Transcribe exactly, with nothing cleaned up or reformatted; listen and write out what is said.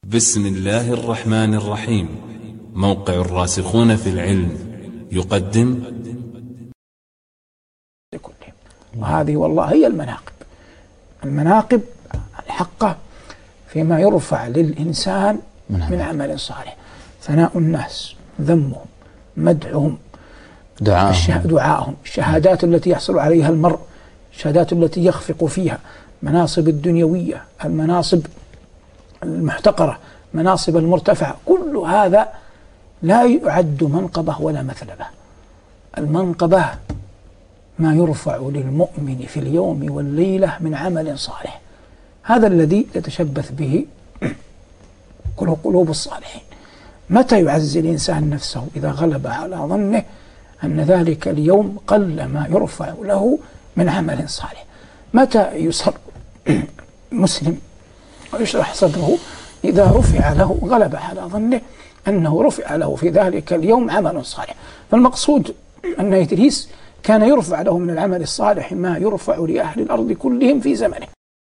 بسم الله الرحمن الرحيم. موقع الراسخون في العلم يقدم. وهذه والله هي المناقب المناقب الحقة فيما يرفع للإنسان من عمل صالح: ثناء الناس، ذمهم، مدحهم، دعاءهم دعاءهم، الشهادات التي يحصل عليها المرء، الشهادات التي يخفق فيها، مناصب الدنيوية، المناصب المحتقرة، مناصب المرتفعة، كل هذا لا يعد منقبة ولا مثلبة. المنقبة ما يرفع للمؤمن في اليوم والليلة من عمل صالح، هذا الذي يتشبث به قلوب الصالحين. متى يعزي الإنسان نفسه؟ إذا غلب على ظنه أن ذلك اليوم قل ما يرفع له من عمل صالح. متى يسر مسلم ويشرح صدره؟ إذا رفع له، غلب على ظنه أنه رفع له في ذلك اليوم عمل صالح. فالمقصود أن إدريس كان يرفع له من العمل الصالح ما يرفع لأهل الأرض كلهم في زمنه.